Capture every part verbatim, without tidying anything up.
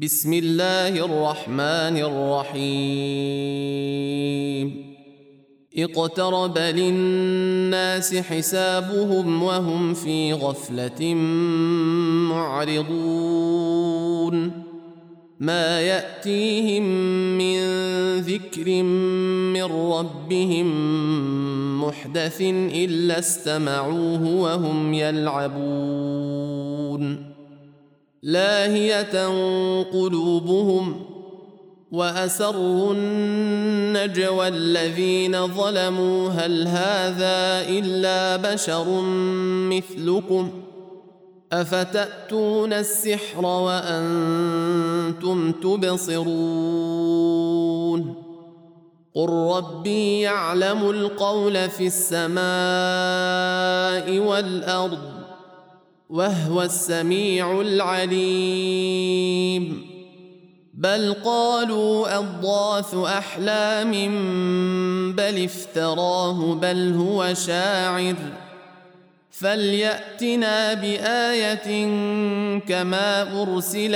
بسم الله الرحمن الرحيم اقترب للناس حسابهم وهم في غفلة معرضون ما يأتيهم من ذكر من ربهم محدث إلا استمعوه وهم يلعبون لاهية قلوبهم وأسروا النجوى الذين ظلموا هل هذا إلا بشر مثلكم أفتأتون السحر وأنتم تبصرون قل ربي يعلم القول في السماء والأرض وهو السميع العليم بل قالوا أضغاث أحلام بل افتراه بل هو شاعر فليأتنا بآية كما أرسل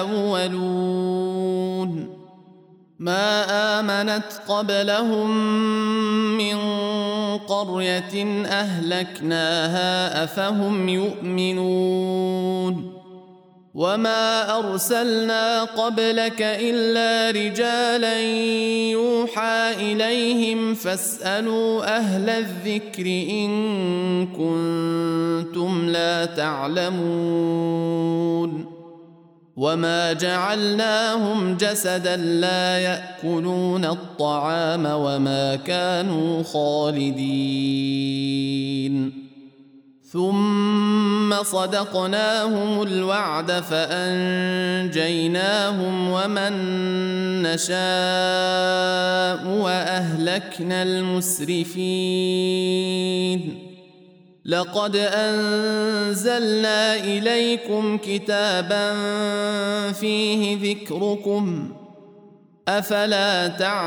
الأولون ما آمنت قبلهم من قرية أهلكناها أفهم يؤمنون وما أرسلنا قبلك إلا رجالا يوحى إليهم فاسألوا أهل الذكر إن كنتم لا تعلمون وما جعلناهم جسدا لا يأكلون الطعام وما كانوا خالدين ثم صدقناهم الوعد فأنجيناهم ومن نشاء وأهلكنا المسرفين لقد أنزلنا إليكم كتابا فيه ذكركم أفلا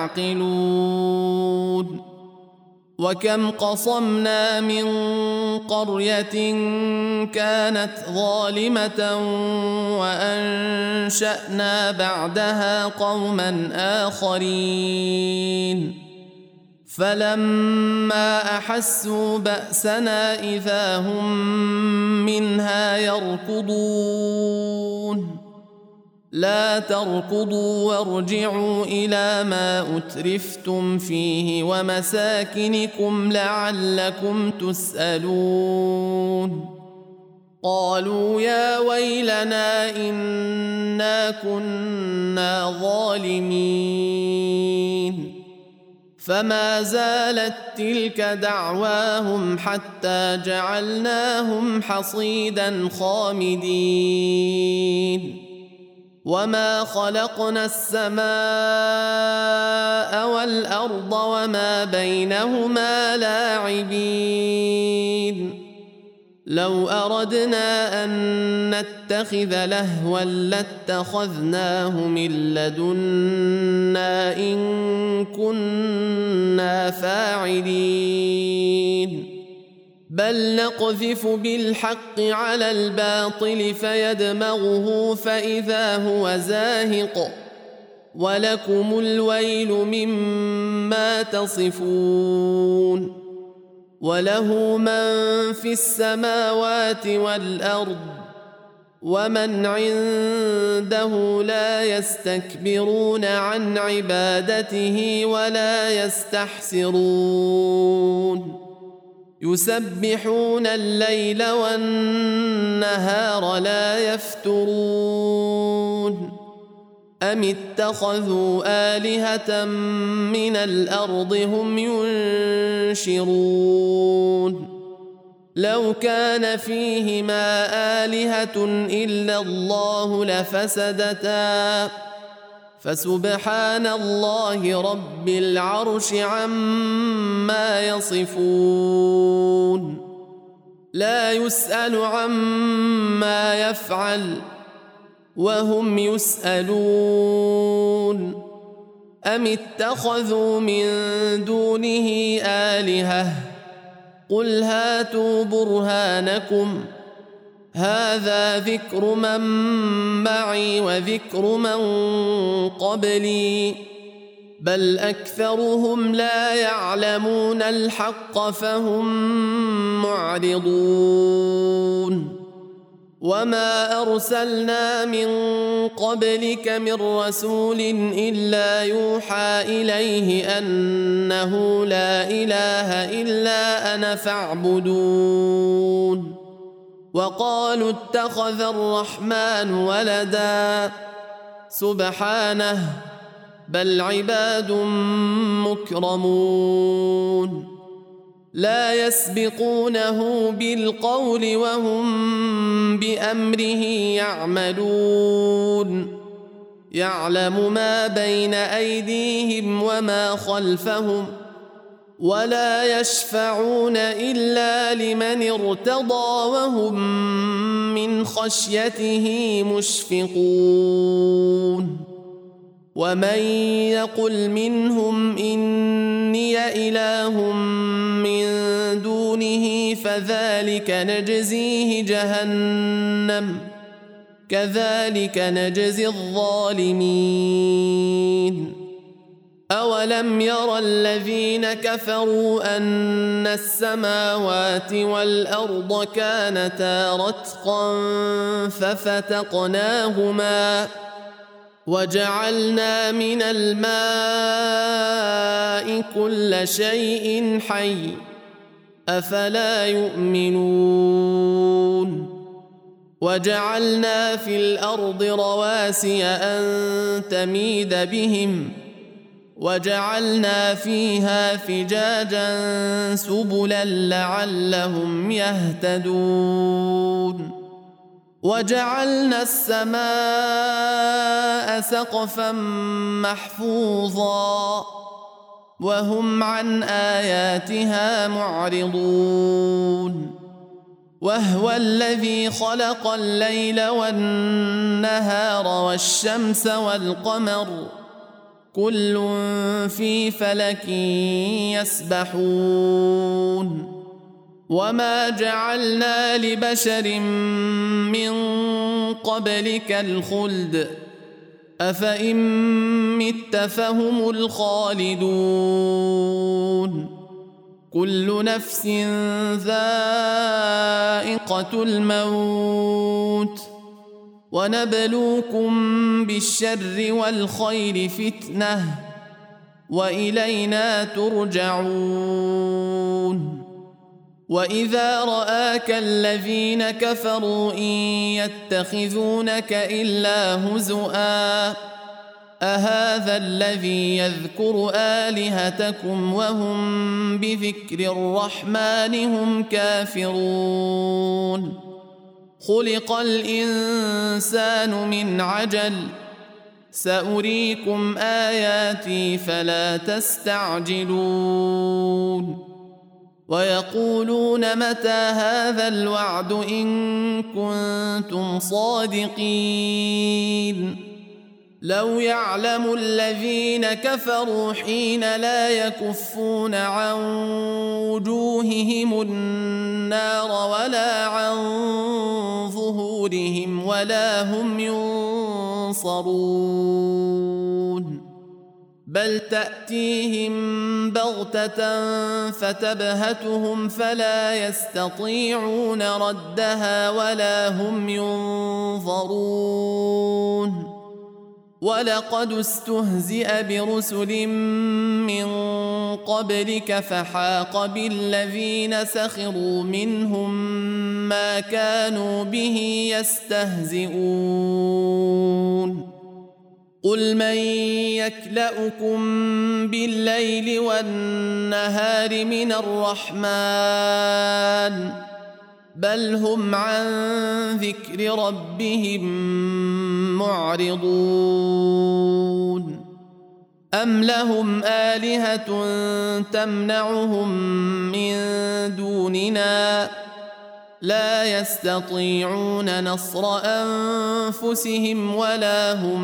تعقلون وكم قصمنا من قرية كانت ظالمة وأنشأنا بعدها قوما آخرين فلما أحسوا بأسنا إذا هم منها يركضون لا تركضوا وارجعوا إلى ما أترفتم فيه ومساكنكم لعلكم تسألون قالوا يا ويلنا إنا كنا ظالمين فما زالت تلك دعواهم حتى جعلناهم حصيدا خامدين وما خلقنا السماء والأرض وما بينهما لاعبين لو أردنا أن نتخذ لهوا لاتخذناه من لدنا إن كنا فاعلين بل نقذف بالحق على الباطل فيدمغه فإذا هو زاهق ولكم الويل مما تصفون وله من في السماوات والأرض ومن عنده لا يستكبرون عن عبادته ولا يستحسرون يسبحون الليل والنهار لا يفترون أم اتخذوا آلهة من الأرض هم ينشرون لو كان فيهما آلهة إلا الله لفسدتا فسبحان الله رب العرش عما يصفون لا يسأل عما يفعل وهم يسألون أم اتخذوا من دونه آلهة قل هاتوا برهانكم هذا ذكر من معي وذكر من قبلي بل أكثرهم لا يعلمون الحق فهم معرضون وما أرسلنا من قبلك من رسول إلا يوحى إليه أنه لا إله إلا أنا فاعبدون وقالوا اتخذ الرحمن ولدا سبحانه بل عباد مكرمون لا يسبقونه بالقول وهم بأمره يعملون يعلم ما بين أيديهم وما خلفهم ولا يشفعون إلا لمن ارتضى وهم من خشيته مشفقون ومن يقل منهم إني إله من دونه فذلك نجزيه جهنم كذلك نجزي الظالمين أولم ير الذين كفروا أن السماوات والأرض كانتا رتقا ففتقناهما وجعلنا من الماء كل شيء حي أفلا يؤمنون وجعلنا في الأرض رواسي أن تميد بهم وجعلنا فيها فجاجا سبلا لعلهم يهتدون وجعلنا السماء سقفا محفوظا وهم عن آياتها معرضون وهو الذي خلق الليل والنهار والشمس والقمر كل في فلك يسبحون وما جعلنا لبشر من قبلك الخلد أفإن مت فهم الخالدون كل نفس ذائقة الموت ونبلوكم بالشر والخير فتنة وإلينا ترجعون وإذا رآك الذين كفروا إن يتخذونك إلا هزؤا أهذا الذي يذكر آلهتكم وهم بذكر الرحمن هم كافرون خلق الإنسان من عجل سأريكم آياتي فلا تستعجلون ويقولون متى هذا الوعد إن كنتم صادقين لو يعلم الذين كفروا حين لا يكفون عن وجوههم النار ولا عن ظهورهم ولا هم ينصرون بل تأتيهم بغتة فتبهتهم فلا يستطيعون ردها ولا هم ينظرون ولقد استهزئ برسل من قبلك فحاق بالذين سخروا منهم ما كانوا به يستهزئون قل من يكلؤكم بالليل والنهار من الرحمن بل هم عن ذكر ربهم معرضون أم لهم آلهة تمنعهم من دوننا لا يستطيعون نصر أنفسهم ولا هم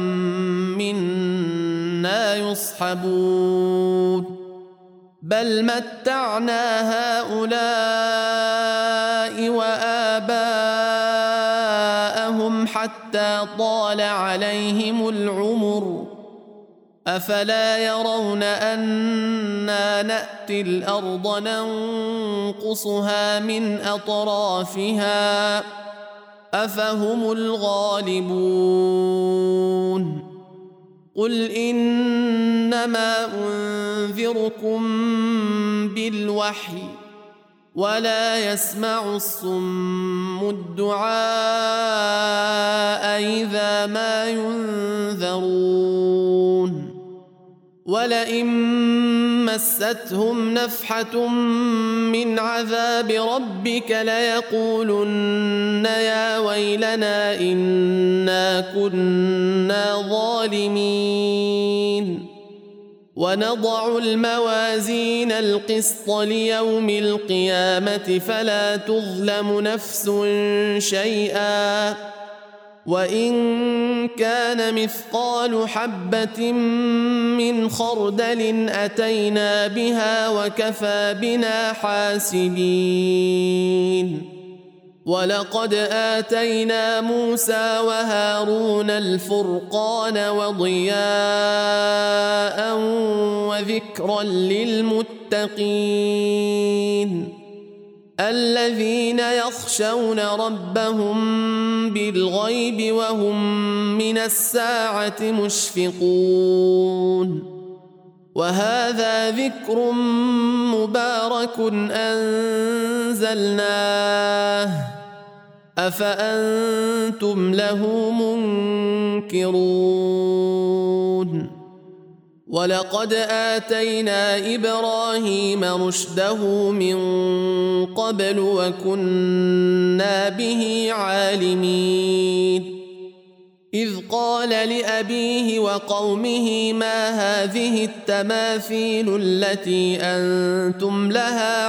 منا يصحبون بل متعنا هؤلاء وآباءهم حتى طال عليهم العمر أفلا يرون أنا نأتي الأرض ننقصها من أطرافها أفهم الغالبون قل إنما أنذركم بالوحي ولا يسمع الصم الدعاء إذا ما ينذرون ولئن مستهم نفحة من عذاب ربك ليقولن يا ويلنا إنا كنا ظالمين ونضع الموازين القسط ليوم القيامة فلا تظلم نفس شيئا وإن كان مثقال حبة من خردل أتينا بها وكفى بنا حاسبين ولقد آتينا موسى وهارون الفرقان وضياء وذكرا للمتقين الذين يخشون ربهم بالغيب وهم من الساعة مشفقون وهذا ذكر مبارك أنزلناه أفأنتم له منكرون ولقد آتينا إبراهيم رشده من قبل وكنا به عالمين إذ قال لأبيه وقومه ما هذه التماثيل التي أنتم لها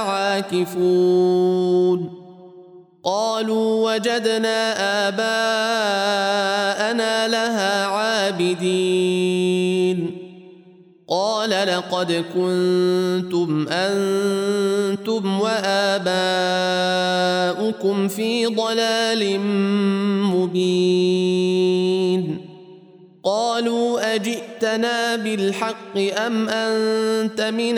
عاكفون قالوا وجدنا آباءنا لها عابدين قال لقد كنتم أنتم وآباؤكم في ضلال مبين قالوا أجئتنا بالحق أم أنت من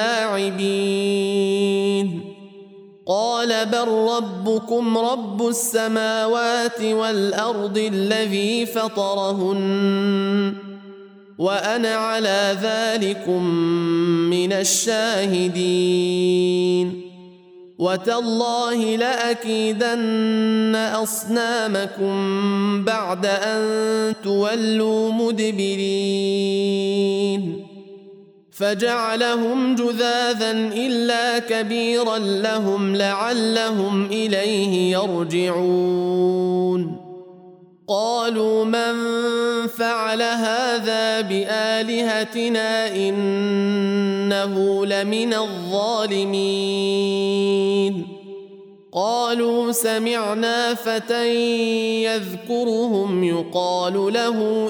اللاعبين قال بل ربكم رب السماوات والأرض الذي فطرهن وأنا على ذلكم من الشاهدين وتالله لأكيدن أصنامكم بعد أن تولوا مدبرين فجعلهم جذاذا إلا كبيرا لهم لعلهم إليه يرجعون قالوا من فعل هذا بآلهتنا إنه لمن الظالمين قالوا سمعنا فتى يذكرهم يقال له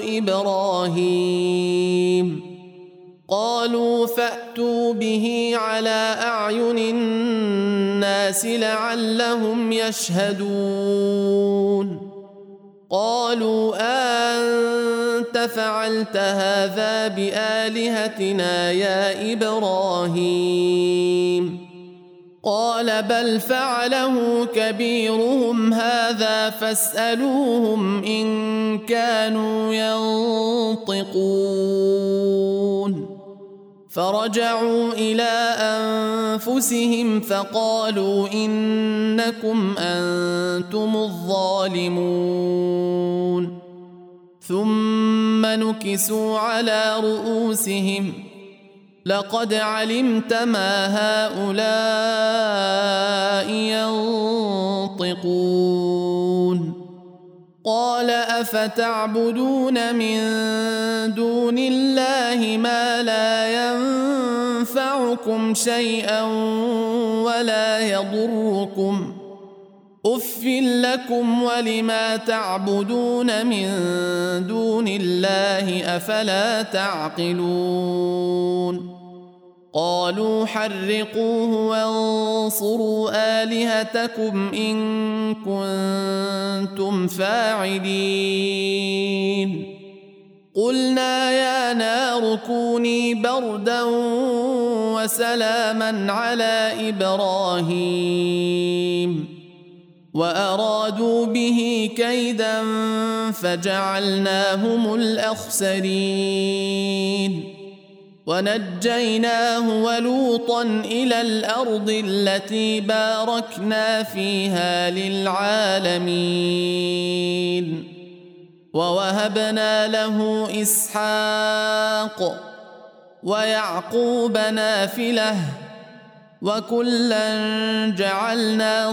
إبراهيم قالوا فأتوا به على أعين الناس لعلهم يشهدون قالوا أنت فعلت هذا بآلهتنا يا إبراهيم قال بل فعله كبيرهم هذا فاسألوهم إن كانوا ينطقون فرجعوا إلى أنفسهم فقالوا إنكم أنتم الظالمون ثم نكسوا على رؤوسهم لقد علمت ما هؤلاء ينطقون قال أفتعبدون من دون الله ما لا ينفعكم شيئا ولا يضركم أف لكم ولما تعبدون من دون الله أفلا تعقلون قالوا حرقوه وانصروا آلهتكم إن كنتم فاعلين قلنا يا نار كوني بردا وسلاما على إبراهيم وأرادوا به كيدا فجعلناهم الأخسرين ونجيناه ولوطا إلى الأرض التي باركنا فيها للعالمين ووهبنا له إسحاق ويعقوب نافلة وكلا جعلنا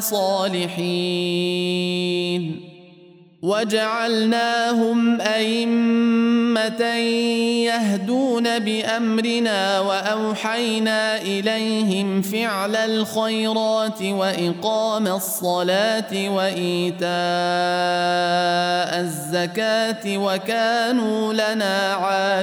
صالحين وجعلناهم أئمة يهدون بأمرنا وأوحينا إليهم فعل الخيرات وإقام الصلاة وإيتاء الزكاة وكانوا لنا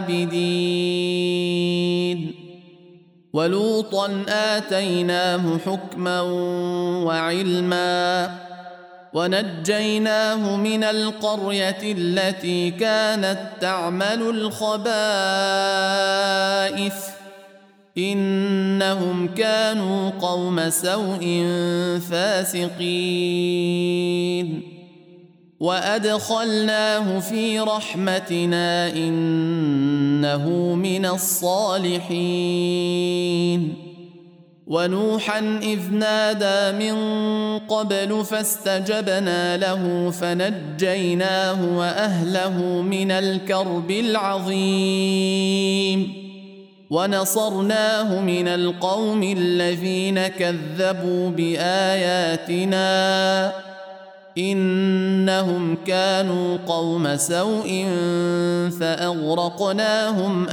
عابدين ولوطا آتيناه حكما وعلما ونجيناه من القرية التي كانت تعمل الخبائث إنهم كانوا قوم سوء فاسقين وأدخلناه في رحمتنا إنه من الصالحين ونوحا إذ نادى من قبل فاستجبنا له فنجيناه وأهله من الكرب العظيم ونصرناه من القوم الذين كذبوا بآياتنا إنهم كانوا قوم سوء فأغرقناهم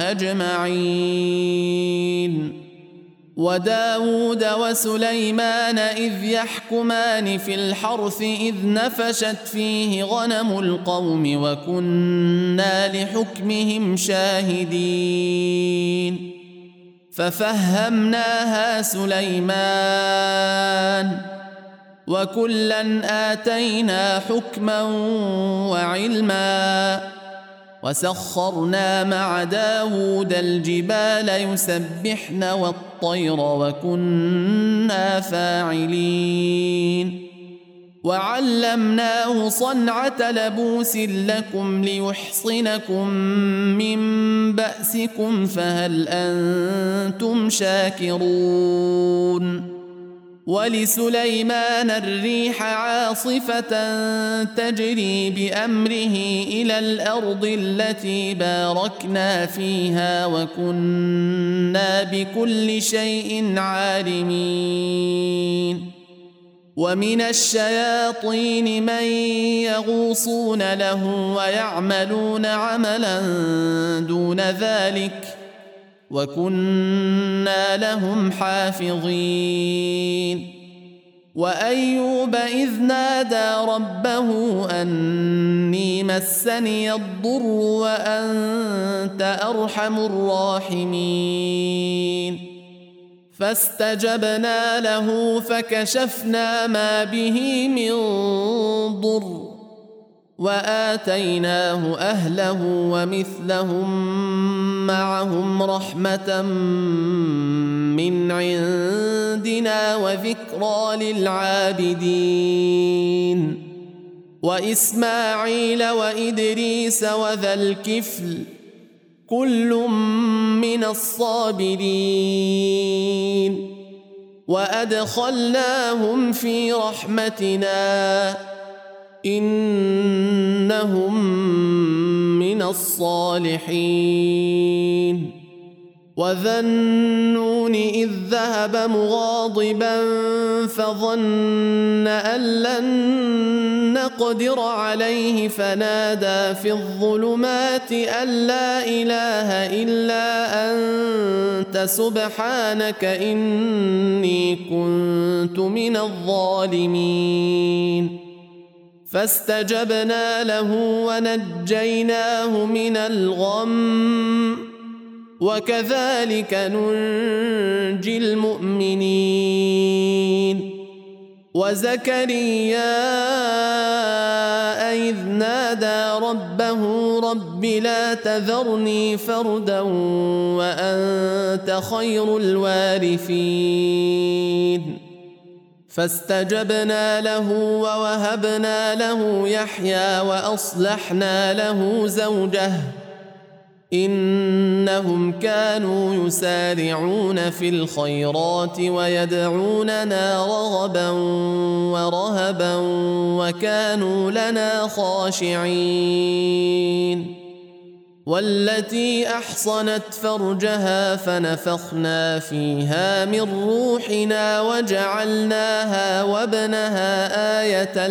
أجمعين وداود وسليمان إذ يحكمان في الحرث إذ نفشت فيه غنم القوم وكنا لحكمهم شاهدين ففهمناها سليمان وكلا آتينا حكما وعلما وسخرنا مع داود الجبال يسبحن والطير وكنا فاعلين وعلمناه صنعة لبوس لكم ليحصنكم من بأسكم فهل أنتم شاكرون ولسليمان الريح عاصفة تجري بأمره إلى الأرض التي باركنا فيها وكنا بكل شيء عالمين ومن الشياطين من يغوصون له ويعملون عملا دون ذلك وكنا لهم حافظين وأيوب إذ نادى ربه أني مسني الضر وأنت أرحم الراحمين فاستجبنا له فكشفنا ما به من ضر وآتيناه أهله ومثلهم معهم رحمة من عندنا وذكرى للعابدين وإسماعيل وإدريس وذا الكفل كل من الصابرين وأدخلناهم في رحمتنا إنهم من الصالحين وذا النون إذ ذهب مغاضبا فظن أن لن نقدر عليه فنادى في الظلمات أن لا إله إلا أنت سبحانك إني كنت من الظالمين فاستجبنا له ونجيناه من الغم وكذلك ننجي المؤمنين. وزكريا إذ نادى ربه رب لا تذرني فردا وأنت خير الوارثين فاستجبنا له ووهبنا له يحيى وأصلحنا له زوجه إنهم كانوا يسارعون في الخيرات ويدعوننا رغبا ورهبا وكانوا لنا خاشعين. والتي أحصنت فرجها فنفخنا فيها من روحنا وجعلناها وابنها آية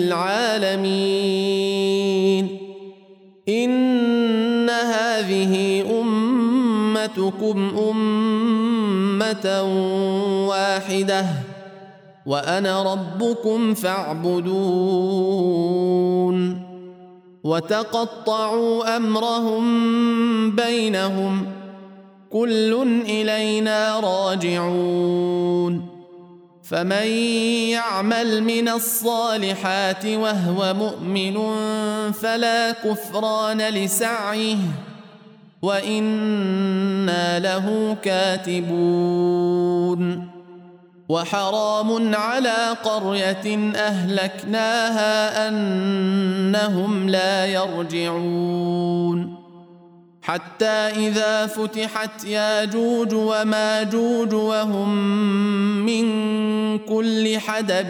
للعالمين. إن هذه أمتكم أمة واحدة وأنا ربكم فاعبدون. وتقطعوا أمرهم بينهم كل إلينا راجعون. فمن يعمل من الصالحات وهو مؤمن فلا كفران لسعيه وإنا له كاتبون. وحرام على قرية أهلكناها أنهم لا يرجعون حتى إذا فتحت ياجوج وماجوج وهم من كل حدب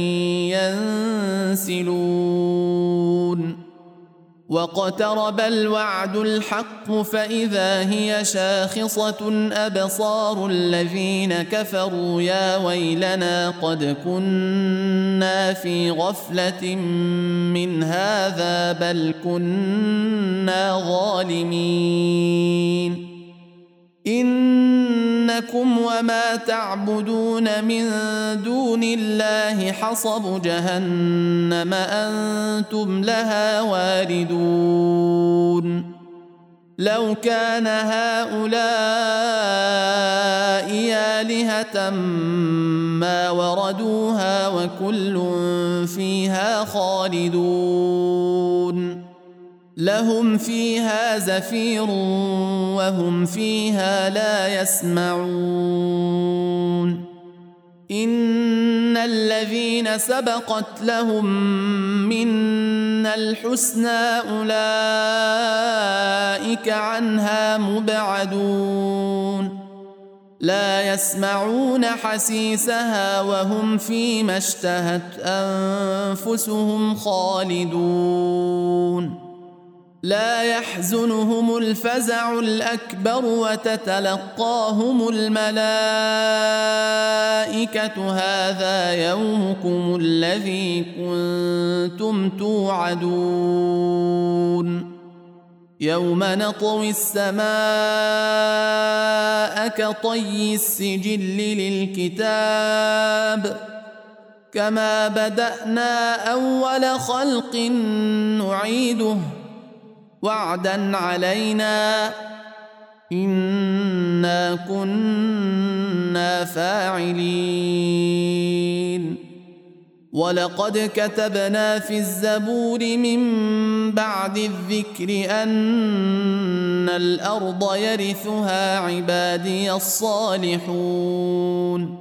ينسلون. واقترب الوعد الحق فإذا هي شاخصة أبصار الذين كفروا يا ويلنا قد كنا في غفلة من هذا بل كنا ظالمين. إنكم وما تعبدون من دون الله حصب جهنم أنتم لها واردون. لو كان هؤلاء آلهة ما وردوها وكل فيها خالدون. لهم فيها زفير وهم فيها لا يسمعون. إن الذين سبقت لهم منا الحسنى أولئك عنها مبعدون. لا يسمعون حسيسها وهم فيما اشتهت أنفسهم خالدون. لا يحزنهم الفزع الأكبر وتتلقاهم الملائكة هذا يومكم الذي كنتم توعدون. يوم نطوي السماء كطي السجل للكتاب كما بدأنا أول خلق نعيده وعدا علينا إنا كنا فاعلين. ولقد كتبنا في الزبور من بعد الذكر أن الأرض يرثها عبادي الصالحون.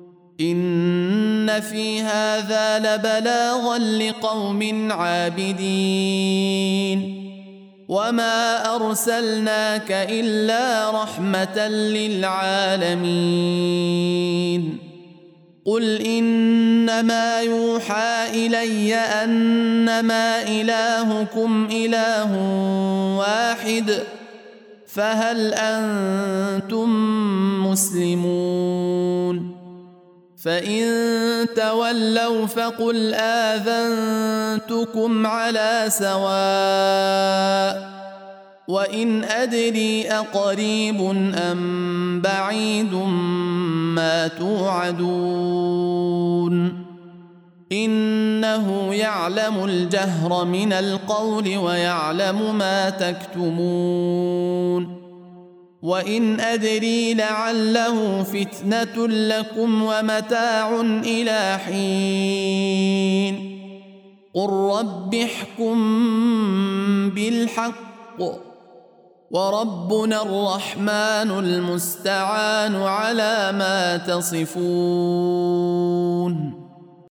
إن في هذا لبلاغا لقوم عابدين. وما أرسلناك إلا رحمة للعالمين. قل إنما يوحى إلي أنما إلهكم إله واحد فهل أنتم مسلمون؟ فإن تولوا فقل آذنتكم على سواء وإن أدري أقريب أم بعيد ما توعدون. إنه يعلم الجهر من القول ويعلم ما تكتمون. وإن أدري لعله فتنة لكم ومتاع إلى حين قل رب احكم بالحق وربنا الرحمن المستعان على ما تصفون.